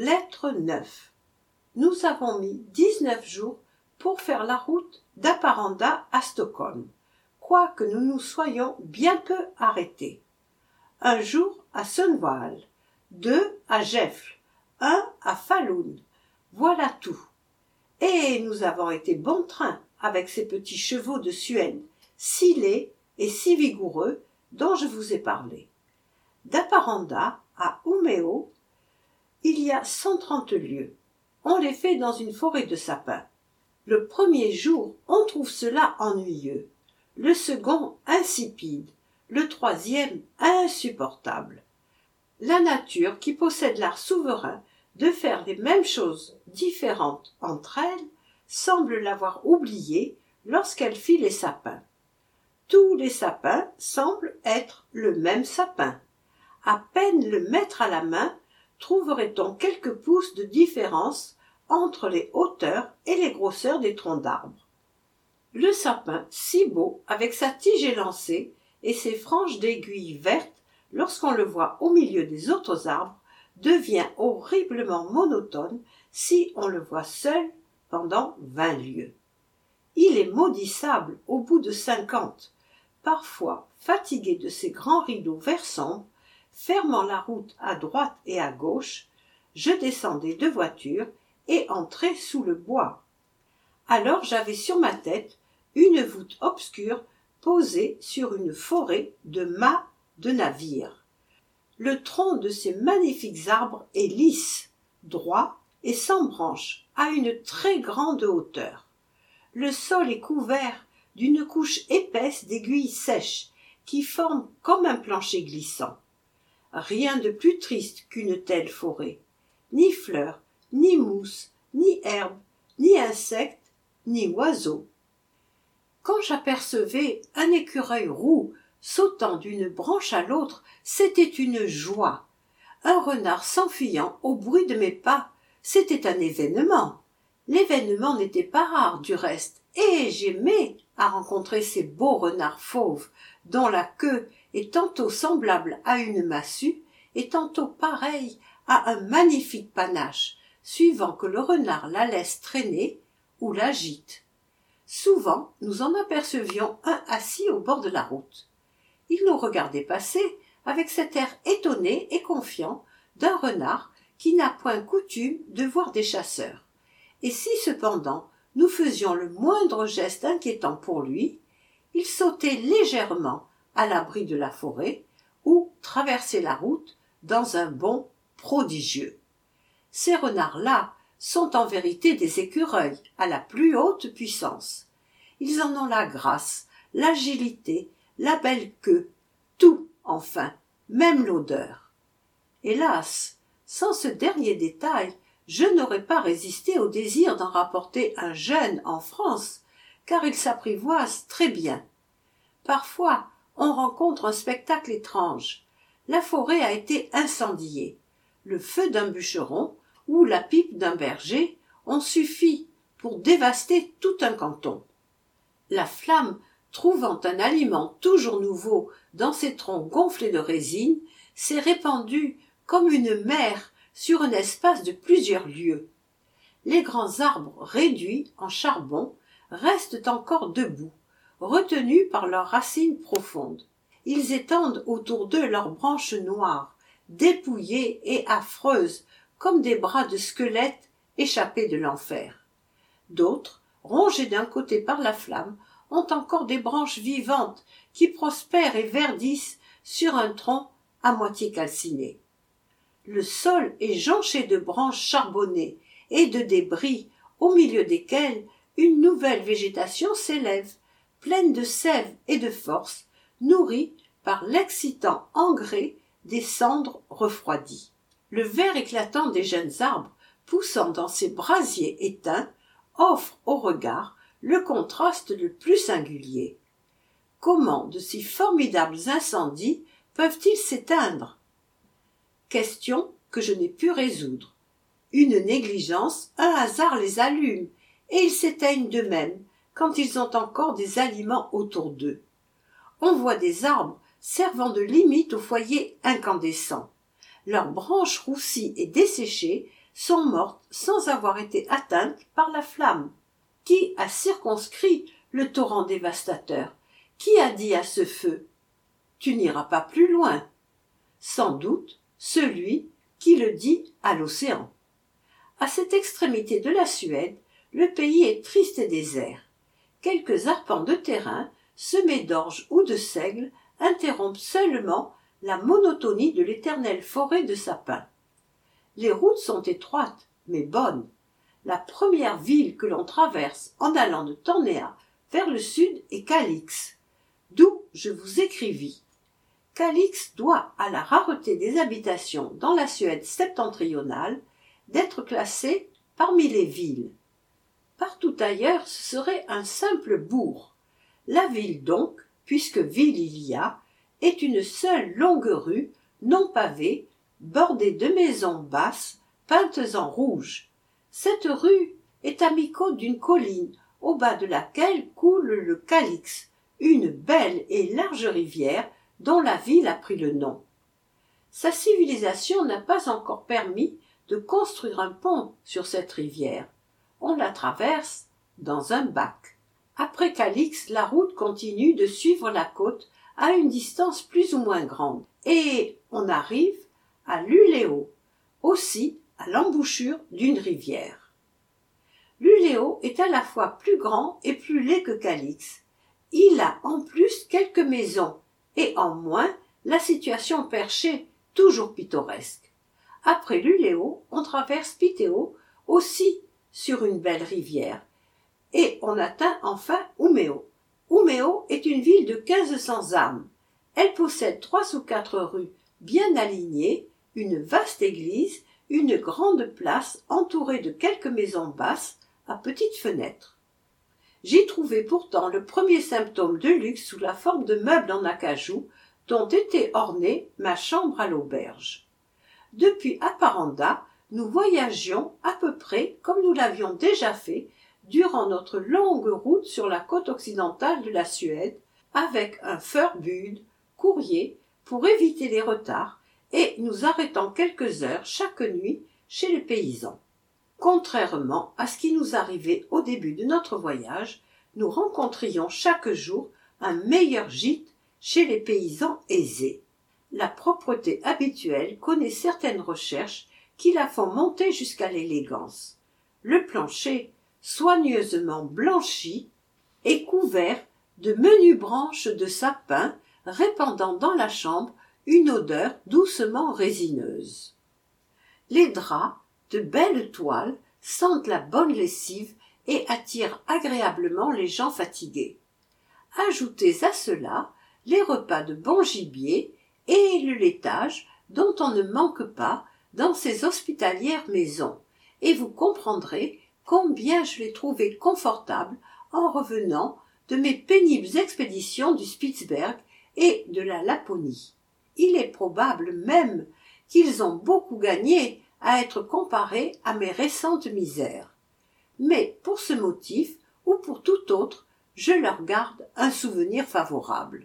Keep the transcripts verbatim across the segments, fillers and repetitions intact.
Lettre neuf. Nous avons mis dix-neuf jours pour faire la route d'Haparanda à Stockholm, quoique nous nous soyons bien peu arrêtés. Un jour à Sundsvall, deux à Gefle, un à Falun. Voilà tout. Et nous avons été bon train avec ces petits chevaux de Suède, si laids et si vigoureux dont je vous ai parlé. D'Haparanda à Umeå, il y a cent trente lieues. On les fait dans une forêt de sapins. Le premier jour, on trouve cela ennuyeux, le second insipide, le troisième insupportable. La nature, qui possède l'art souverain de faire les mêmes choses différentes entre elles, semble l'avoir oublié lorsqu'elle fit les sapins. Tous les sapins semblent être le même sapin. À peine le mettre à la main, trouverait-on quelques pouces de différence entre les hauteurs et les grosseurs des troncs d'arbres. Le sapin, si beau, avec sa tige élancée et ses franges d'aiguilles vertes, lorsqu'on le voit au milieu des autres arbres, devient horriblement monotone si on le voit seul pendant vingt lieues. Il est maudissable au bout de cinquante, parfois fatigué de ses grands rideaux vert sombre, fermant la route à droite et à gauche, je descendais de voiture et entrais sous le bois. Alors j'avais sur ma tête une voûte obscure posée sur une forêt de mâts de navires. Le tronc de ces magnifiques arbres est lisse, droit et sans branches, à une très grande hauteur. Le sol est couvert d'une couche épaisse d'aiguilles sèches qui forment comme un plancher glissant. Rien de plus triste qu'une telle forêt. Ni fleurs, ni mousse, ni herbes, ni insectes, ni oiseaux. Quand j'apercevais un écureuil roux sautant d'une branche à l'autre, c'était une joie. Un renard s'enfuyant au bruit de mes pas, c'était un événement. L'événement n'était pas rare du reste, et j'aimais à rencontrer ces beaux renards fauves, dont la queue est tantôt semblable à une massue, et tantôt pareille à un magnifique panache, suivant que le renard la laisse traîner ou l'agite. Souvent, nous en apercevions un assis au bord de la route. Il nous regardait passer avec cet air étonné et confiant d'un renard qui n'a point coutume de voir des chasseurs. Et si cependant nous faisions le moindre geste inquiétant pour lui, il sautait légèrement à l'abri de la forêt ou traversait la route dans un bond prodigieux. Ces renards-là sont en vérité des écureuils à la plus haute puissance. Ils en ont la grâce, l'agilité, la belle queue, tout enfin, même l'odeur. Hélas, sans ce dernier détail, je n'aurais pas résisté au désir d'en rapporter un jeune en France, car il s'apprivoise très bien. Parfois, on rencontre un spectacle étrange. La forêt a été incendiée. Le feu d'un bûcheron ou la pipe d'un berger ont suffi pour dévaster tout un canton. La flamme, trouvant un aliment toujours nouveau dans ses troncs gonflés de résine, s'est répandue comme une mer sur un espace de plusieurs lieues. Les grands arbres réduits en charbon restent encore debout, retenus par leurs racines profondes. Ils étendent autour d'eux leurs branches noires, dépouillées et affreuses, comme des bras de squelettes échappés de l'enfer. D'autres, rongés d'un côté par la flamme, ont encore des branches vivantes qui prospèrent et verdissent sur un tronc à moitié calciné. Le sol est jonché de branches charbonnées et de débris au milieu desquels une nouvelle végétation s'élève, pleine de sève et de force, nourrie par l'excitant engrais des cendres refroidies. Le vert éclatant des jeunes arbres, poussant dans ces brasiers éteints, offre au regard le contraste le plus singulier. Comment de si formidables incendies peuvent-ils s'éteindre? Question que je n'ai pu résoudre. Une négligence, un hasard les allume, et ils s'éteignent d'eux-mêmes quand ils ont encore des aliments autour d'eux. On voit des arbres servant de limite au foyer incandescent. Leurs branches roussies et desséchées sont mortes sans avoir été atteintes par la flamme. Qui a circonscrit le torrent dévastateur? Qui a dit à ce feu « Tu n'iras pas plus loin » ? Sans doute celui qui le dit à l'océan. À cette extrémité de la Suède, le pays est triste et désert. Quelques arpents de terrain, semés d'orge ou de seigle, interrompent seulement la monotonie de l'éternelle forêt de sapins. Les routes sont étroites, mais bonnes. La première ville que l'on traverse en allant de Tornéa vers le sud est Calix, d'où je vous écrivis. Calix doit à la rareté des habitations dans la Suède septentrionale d'être classé parmi les villes. Partout ailleurs, ce serait un simple bourg. La ville donc, puisque ville il y a, est une seule longue rue, non pavée, bordée de maisons basses, peintes en rouge. Cette rue est à mi-côte d'une colline, au bas de laquelle coule le Calix, une belle et large rivière dont la ville a pris le nom. Sa civilisation n'a pas encore permis de construire un pont sur cette rivière. On la traverse dans un bac. Après Calix, la route continue de suivre la côte à une distance plus ou moins grande, et on arrive à Luleå, aussi à l'embouchure d'une rivière. Luleå est à la fois plus grand et plus laid que Calix. Il a en plus quelques maisons, et en moins la situation perchée, toujours pittoresque. Après Luleå, on traverse Piteå, aussi sur une belle rivière, et on atteint enfin Umeå. Umeå est une ville de quinze cents âmes. Elle possède trois ou quatre rues bien alignées, une vaste église, une grande place entourée de quelques maisons basses à petites fenêtres. J'y trouvai pourtant le premier symptôme de luxe sous la forme de meubles en acajou dont était ornée ma chambre à l'auberge. Depuis Haparanda, nous voyagions à peu près comme nous l'avions déjà fait durant notre longue route sur la côte occidentale de la Suède, avec un förbud, courrier, pour éviter les retards, et nous arrêtant quelques heures chaque nuit chez les paysans. Contrairement à ce qui nous arrivait au début de notre voyage, nous rencontrions chaque jour un meilleur gîte chez les paysans aisés. La propreté habituelle connaît certaines recherches qui la font monter jusqu'à l'élégance. Le plancher, soigneusement blanchi, est couvert de menues branches de sapin répandant dans la chambre une odeur doucement résineuse. Les draps, de belles toiles, sentent la bonne lessive et attirent agréablement les gens fatigués. Ajoutez à cela les repas de bon gibier et le laitage dont on ne manque pas dans ces hospitalières maisons, et vous comprendrez combien je l'ai trouvé confortable en revenant de mes pénibles expéditions du Spitzberg et de la Laponie. Il est probable même qu'ils ont beaucoup gagné à être comparés à mes récentes misères. Mais pour ce motif, ou pour tout autre, je leur garde un souvenir favorable.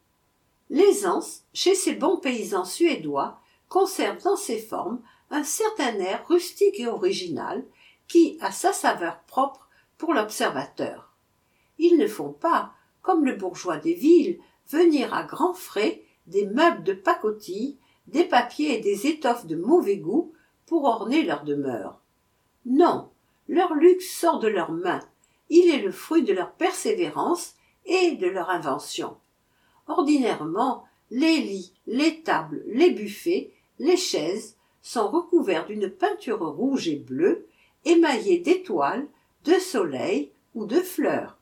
L'aisance, chez ces bons paysans suédois, conserve dans ses formes un certain air rustique et original qui a sa saveur propre pour l'observateur. Ils ne font pas, comme le bourgeois des villes, venir à grands frais des meubles de pacotille, des papiers et des étoffes de mauvais goût pour orner leur demeure. Non, leur luxe sort de leurs mains, il est le fruit de leur persévérance et de leur invention. Ordinairement, les lits, les tables, les buffets, les chaises sont recouverts d'une peinture rouge et bleue, émaillée d'étoiles, de soleil ou de fleurs.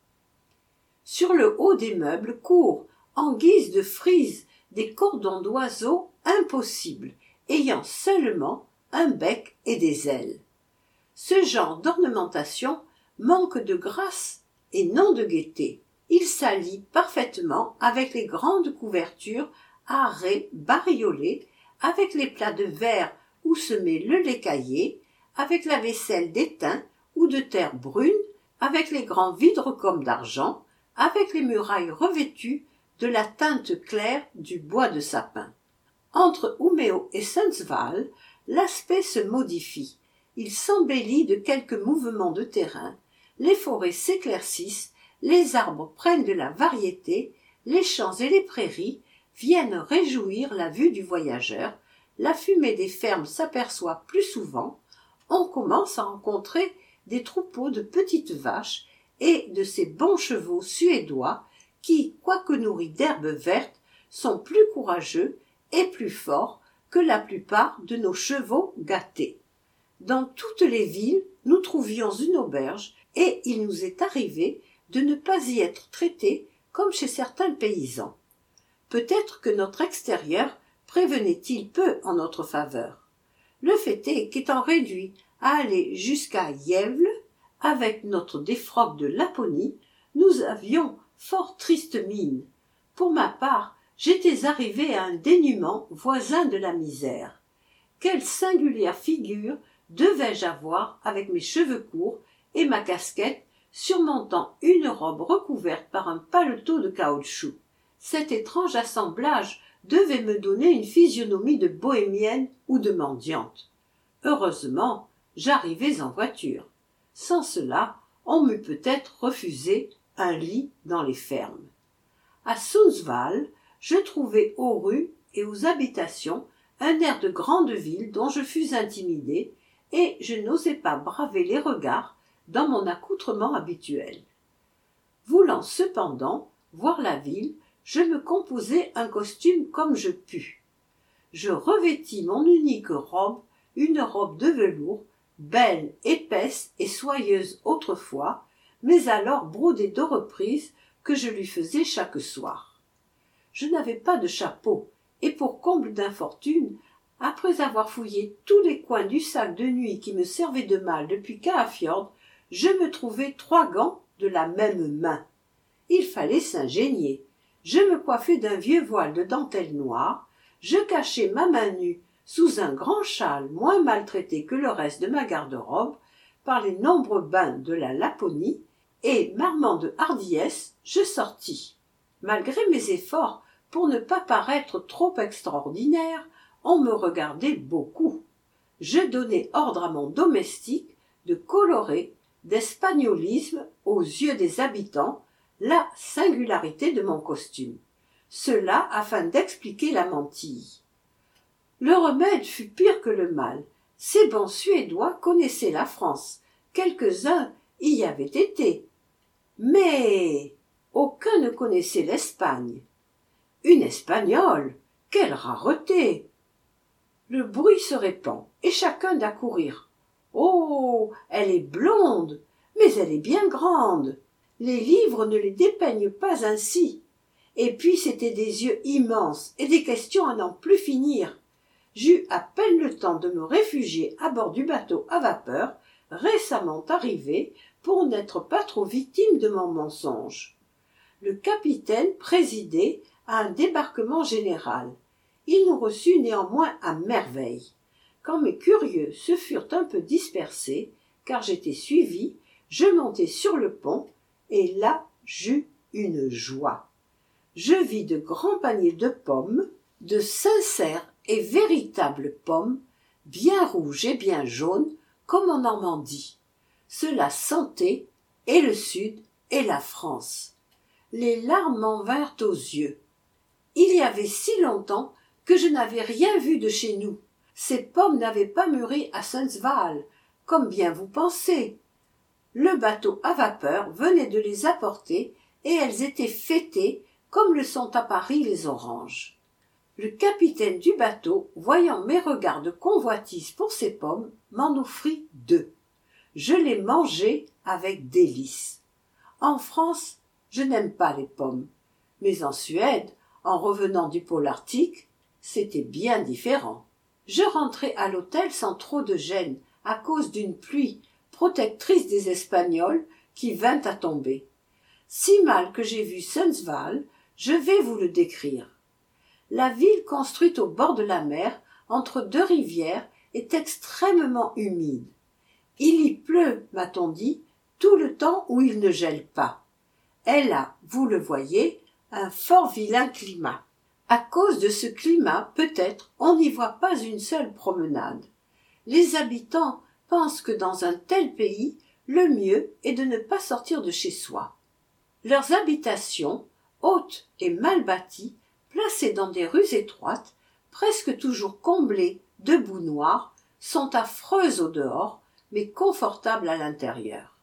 Sur le haut des meubles courent, en guise de frise, des cordons d'oiseaux impossibles, ayant seulement un bec et des ailes. Ce genre d'ornementation manque de grâce et non de gaieté. Il s'allie parfaitement avec les grandes couvertures à raies bariolées, avec les plats de verre où se met le lait caillé, avec la vaisselle d'étain ou de terre brune, avec les grands vidres comme d'argent, avec les murailles revêtues de la teinte claire du bois de sapin. Entre Umeå et Sundsvall, l'aspect se modifie, il s'embellit de quelques mouvements de terrain, les forêts s'éclaircissent, les arbres prennent de la variété, les champs et les prairies viennent réjouir la vue du voyageur, la fumée des fermes s'aperçoit plus souvent, on commence à rencontrer des troupeaux de petites vaches et de ces bons chevaux suédois qui, quoique nourris d'herbes vertes, sont plus courageux et plus forts que la plupart de nos chevaux gâtés. Dans toutes les villes, nous trouvions une auberge et il nous est arrivé de ne pas y être traités comme chez certains paysans. Peut-être que notre extérieur prévenait-il peu en notre faveur. Le fait est qu'étant réduit à aller jusqu'à Yevle, avec notre défroque de Laponie, nous avions fort triste mine. Pour ma part, j'étais arrivé à un dénuement voisin de la misère. Quelle singulière figure devais-je avoir avec mes cheveux courts et ma casquette surmontant une robe recouverte par un paletot de caoutchouc. Cet étrange assemblage devait me donner une physionomie de bohémienne ou de mendiante. Heureusement, j'arrivais en voiture. Sans cela, on m'eût peut-être refusé un lit dans les fermes. À Sundsvall, je trouvai aux rues et aux habitations un air de grande ville dont je fus intimidé, et je n'osais pas braver les regards dans mon accoutrement habituel. Voulant cependant voir la ville, je me composai un costume comme je pus. Je revêtis mon unique robe, une robe de velours, belle, épaisse et soyeuse autrefois, mais alors brodée de reprises que je lui faisais chaque soir. Je n'avais pas de chapeau, et pour comble d'infortune, après avoir fouillé tous les coins du sac de nuit qui me servait de malle depuis Kafjord, je me trouvai trois gants de la même main. Il fallait s'ingénier. Je me coiffai d'un vieux voile de dentelle noire, je cachai ma main nue sous un grand châle moins maltraité que le reste de ma garde-robe par les nombreux bains de la Laponie, et, m'armant de hardiesse, je sortis. Malgré mes efforts pour ne pas paraître trop extraordinaire, on me regardait beaucoup. Je donnai ordre à mon domestique de colorer d'espagnolisme aux yeux des habitants la singularité de mon costume, cela afin d'expliquer la mantille. Le remède fut pire que le mal. Ces bons Suédois connaissaient la France, quelques-uns y avaient été, mais aucun ne connaissait l'Espagne. Une Espagnole, quelle rareté! Le bruit se répand, et chacun d'accourir. Oh, elle est blonde, mais elle est bien grande. Les livres ne les dépeignent pas ainsi. Et puis c'étaient des yeux immenses et des questions à n'en plus finir. J'eus à peine le temps de me réfugier à bord du bateau à vapeur, récemment arrivé, pour n'être pas trop victime de mon mensonge. Le capitaine présidait à un débarquement général. Il nous reçut néanmoins à merveille. Quand mes curieux se furent un peu dispersés, car j'étais suivi, je montai sur le pont, et là j'eus une joie. Je vis de grands paniers de pommes, de sincères et véritables pommes, bien rouges et bien jaunes, comme en Normandie. Cela sentait et le Sud et la France. Les larmes m'en vinrent aux yeux. Il y avait si longtemps que je n'avais rien vu de chez nous. Ces pommes n'avaient pas mûri à Sundsvall, comme bien vous pensez. Le bateau à vapeur venait de les apporter, et elles étaient fêtées comme le sont à Paris les oranges. Le capitaine du bateau, voyant mes regards de convoitise pour ces pommes, m'en offrit deux. Je les mangeai avec délice. En France, je n'aime pas les pommes, mais en Suède, en revenant du pôle arctique, c'était bien différent. Je rentrai à l'hôtel sans trop de gêne, à cause d'une pluie protectrice des Espagnols qui vint à tomber. Si mal que j'ai vu Sundsvall, je vais vous le décrire. La ville construite au bord de la mer, entre deux rivières, est extrêmement humide. Il y pleut, m'a-t-on dit, tout le temps où il ne gèle pas. Elle a, vous le voyez, un fort vilain climat. À cause de ce climat, peut-être, on n'y voit pas une seule promenade. Les habitants pensent que dans un tel pays, le mieux est de ne pas sortir de chez soi. Leurs habitations, hautes et mal bâties, placées dans des rues étroites, presque toujours comblées de boue noire, sont affreuses au dehors, mais confortables à l'intérieur.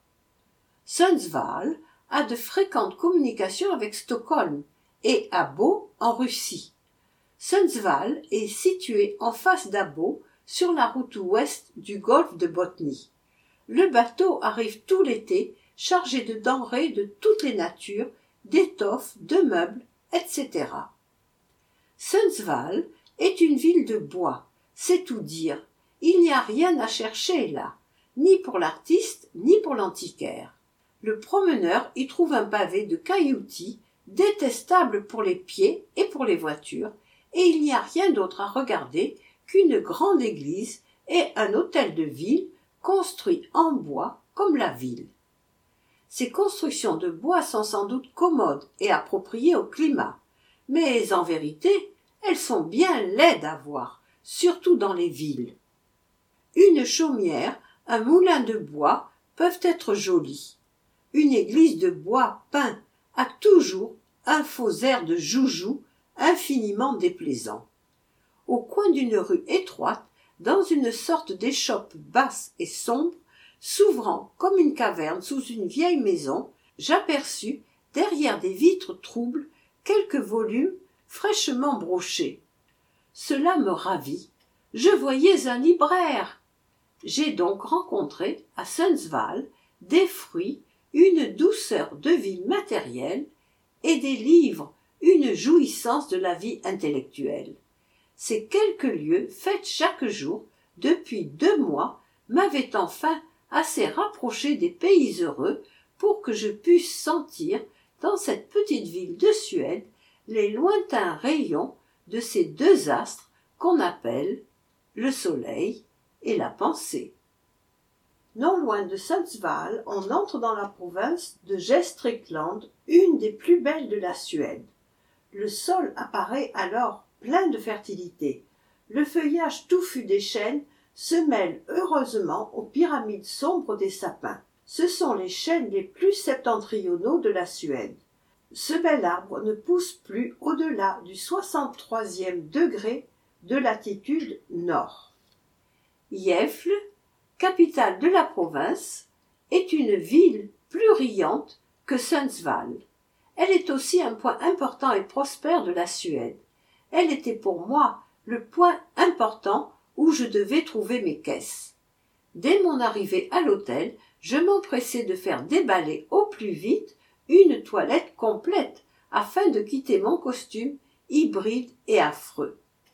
Sundsvall a de fréquentes communications avec Stockholm et Abo en Russie. Sundsvall est situé en face d'Abo sur la route ouest du golfe de Botnie. Le bateau arrive tout l'été chargé de denrées de toutes les natures, d'étoffes, de meubles, et cetera. Sundsvall est une ville de bois, c'est tout dire. Il n'y a rien à chercher là, ni pour l'artiste, ni pour l'antiquaire. Le promeneur y trouve un pavé de cailloutis, détestable pour les pieds et pour les voitures, et il n'y a rien d'autre à regarder qu'une grande église et un hôtel de ville construit en bois comme la ville. Ces constructions de bois sont sans doute commodes et appropriées au climat, mais en vérité, elles sont bien laides à voir, surtout dans les villes. Une chaumière, un moulin de bois peuvent être jolis. Une église de bois peint a toujours un faux air de joujou infiniment déplaisant. Au coin d'une rue étroite, dans une sorte d'échoppe basse et sombre, s'ouvrant comme une caverne sous une vieille maison, j'aperçus, derrière des vitres troubles, quelques volumes fraîchement brochés. Cela me ravit. Je voyais un libraire. J'ai donc rencontré, à Sundsvall, des fruits, une douceur de vie matérielle, et des livres, une jouissance de la vie intellectuelle. Ces quelques lieues faites chaque jour, depuis deux mois, m'avaient enfin assez rapproché des pays heureux pour que je pusse sentir, dans cette petite ville de Suède, les lointains rayons de ces deux astres qu'on appelle le soleil et la pensée. Non loin de Sundsvall, on entre dans la province de Gästrikland, une des plus belles de la Suède. Le sol apparaît alors plein de fertilité. Le feuillage touffu des chênes se mêle heureusement aux pyramides sombres des sapins. Ce sont les chênes les plus septentrionaux de la Suède. Ce bel arbre ne pousse plus au-delà du soixante-troisième degré de latitude nord. Gävle, capitale de la province, est une ville plus riante que Sundsvall. Elle est aussi un point important et prospère de la Suède. Elle était pour moi le point important où je devais trouver mes caisses. Dès mon arrivée à l'hôtel, je m'empressai de faire déballer au plus vite une toilette complète afin de quitter mon costume hybride et affreux.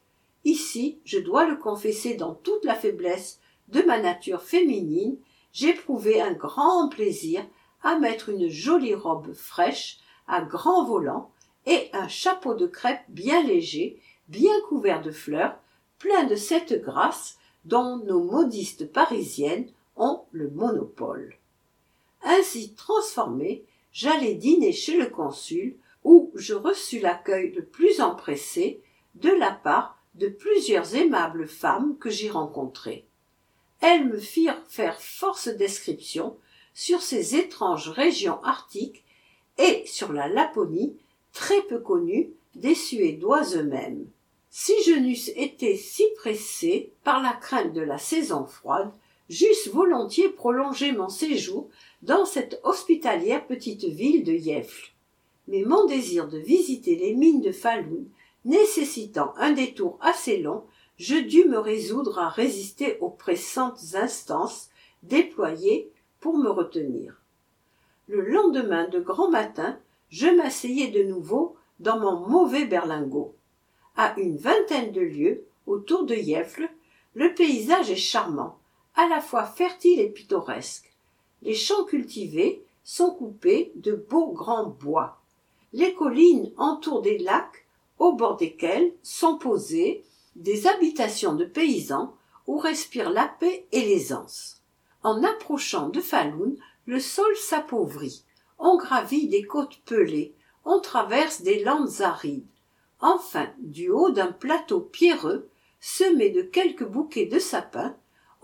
Ici, je dois le confesser dans toute la faiblesse de ma nature féminine, j'éprouvai un grand plaisir à mettre une jolie robe fraîche à grands volants et un chapeau de crêpe bien léger, bien couvert de fleurs, plein de cette grâce dont nos modistes parisiennes ont le monopole. Ainsi transformée, j'allai dîner chez le consul, où je reçus l'accueil le plus empressé de la part de plusieurs aimables femmes que j'y rencontrai. Elles me firent faire force descriptions sur ces étranges régions arctiques et sur la Laponie, très peu connue des Suédois eux-mêmes. Si je n'eusse été si pressé par la crainte de la saison froide, j'eusse volontiers prolongé mon séjour dans cette hospitalière petite ville de Gävle. Mais mon désir de visiter les mines de Falun nécessitant un détour assez long, je dus me résoudre à résister aux pressantes instances déployées pour me retenir. Le lendemain de grand matin, je m'asseyai de nouveau dans mon mauvais berlingot. À une vingtaine de lieues, autour de Gävle, le paysage est charmant, à la fois fertile et pittoresque. Les champs cultivés sont coupés de beaux grands bois. Les collines entourent des lacs, au bord desquels sont posées des habitations de paysans où respirent la paix et l'aisance. En approchant de Falun, le sol s'appauvrit. On gravit des côtes pelées, on traverse des landes arides. Enfin, du haut d'un plateau pierreux, semé de quelques bouquets de sapins,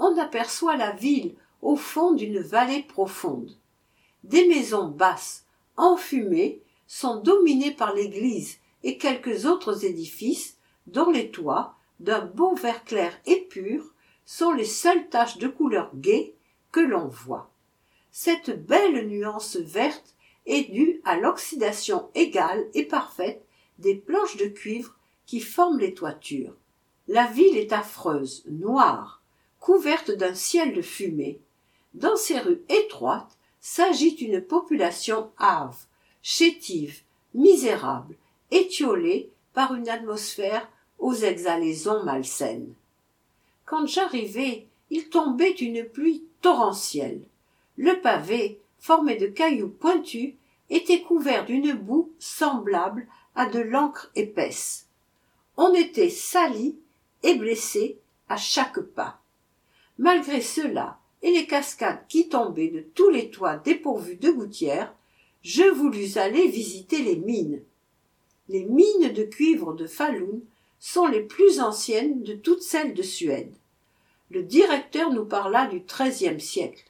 on aperçoit la ville au fond d'une vallée profonde. Des maisons basses, enfumées, sont dominées par l'église et quelques autres édifices dont les toits, d'un beau vert clair et pur, sont les seules taches de couleur gaie que l'on voit. Cette belle nuance verte est due à l'oxydation égale et parfaite des planches de cuivre qui forment les toitures. La ville est affreuse, noire, couverte d'un ciel de fumée. Dans ces rues étroites s'agite une population hâve, chétive, misérable, étiolée par une atmosphère aux exhalaisons malsaines. Quand j'arrivai, il tombait une pluie torrentielle. Le pavé, formé de cailloux pointus, était couvert d'une boue semblable à de l'encre épaisse. On était sali et blessé à chaque pas. Malgré cela et les cascades qui tombaient de tous les toits dépourvus de gouttières, je voulus aller visiter les mines. Les mines de cuivre de Falun sont les plus anciennes de toutes celles de Suède. Le directeur nous parla du treizième siècle.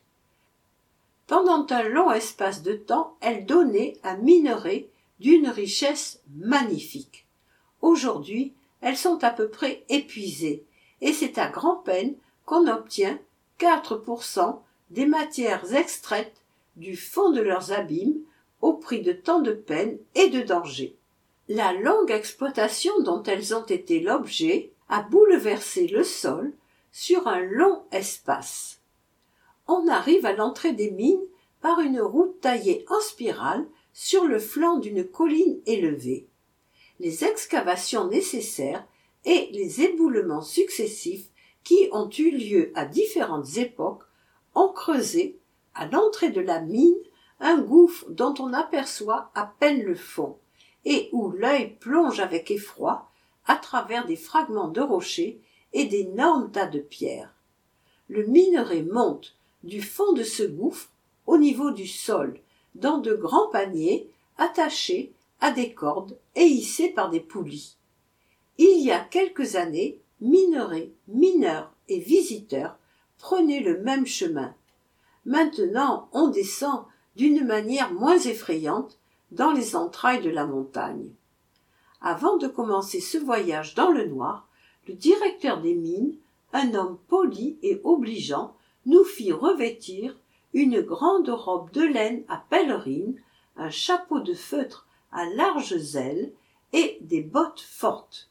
Pendant un long espace de temps, elles donnaient un minerai d'une richesse magnifique. Aujourd'hui, elles sont à peu près épuisées, et c'est à grand-peine qu'on obtient quatre pour cent des matières extraites du fond de leurs abîmes au prix de tant de peine et de danger. La longue exploitation dont elles ont été l'objet a bouleversé le sol sur un long espace. On arrive à l'entrée des mines par une route taillée en spirale sur le flanc d'une colline élevée. Les excavations nécessaires et les éboulements successifs qui ont eu lieu à différentes époques ont creusé, à l'entrée de la mine, un gouffre dont on aperçoit à peine le fond, et où l'œil plonge avec effroi à travers des fragments de rochers et d'énormes tas de pierres. Le minerai monte du fond de ce gouffre au niveau du sol, dans de grands paniers attachés à des cordes et hissés par des poulies. Il y a quelques années, minerais, mineurs et visiteurs prenaient le même chemin. Maintenant, on descend d'une manière moins effrayante dans les entrailles de la montagne. Avant de commencer ce voyage dans le noir, le directeur des mines, un homme poli et obligeant, nous fit revêtir une grande robe de laine à pèlerine, un chapeau de feutre à larges ailes et des bottes fortes.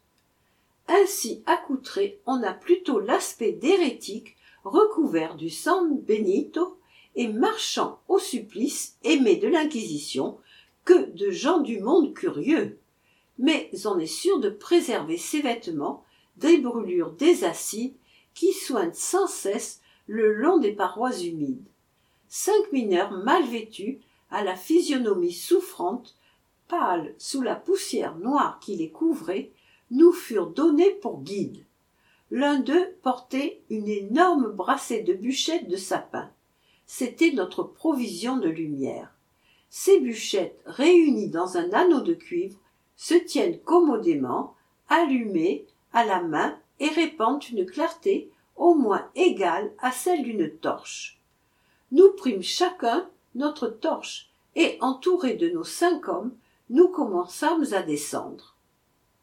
Ainsi accoutré, on a plutôt l'aspect d'hérétique recouvert du San Benito et marchant au supplice aimé de l'Inquisition que de gens du monde curieux. Mais on est sûr de préserver ses vêtements des brûlures des acides qui soignent sans cesse le long des parois humides. Cinq mineurs mal vêtus, à la physionomie souffrante, pâles sous la poussière noire qui les couvrait, nous furent donnés pour guides. L'un d'eux portait une énorme brassée de bûchettes de sapin. C'était notre provision de lumière. Ces bûchettes, réunies dans un anneau de cuivre, se tiennent commodément, allumées à la main et répandent une clarté au moins égale à celle d'une torche. Nous prîmes chacun notre torche et, entourés de nos cinq hommes, nous commençâmes à descendre.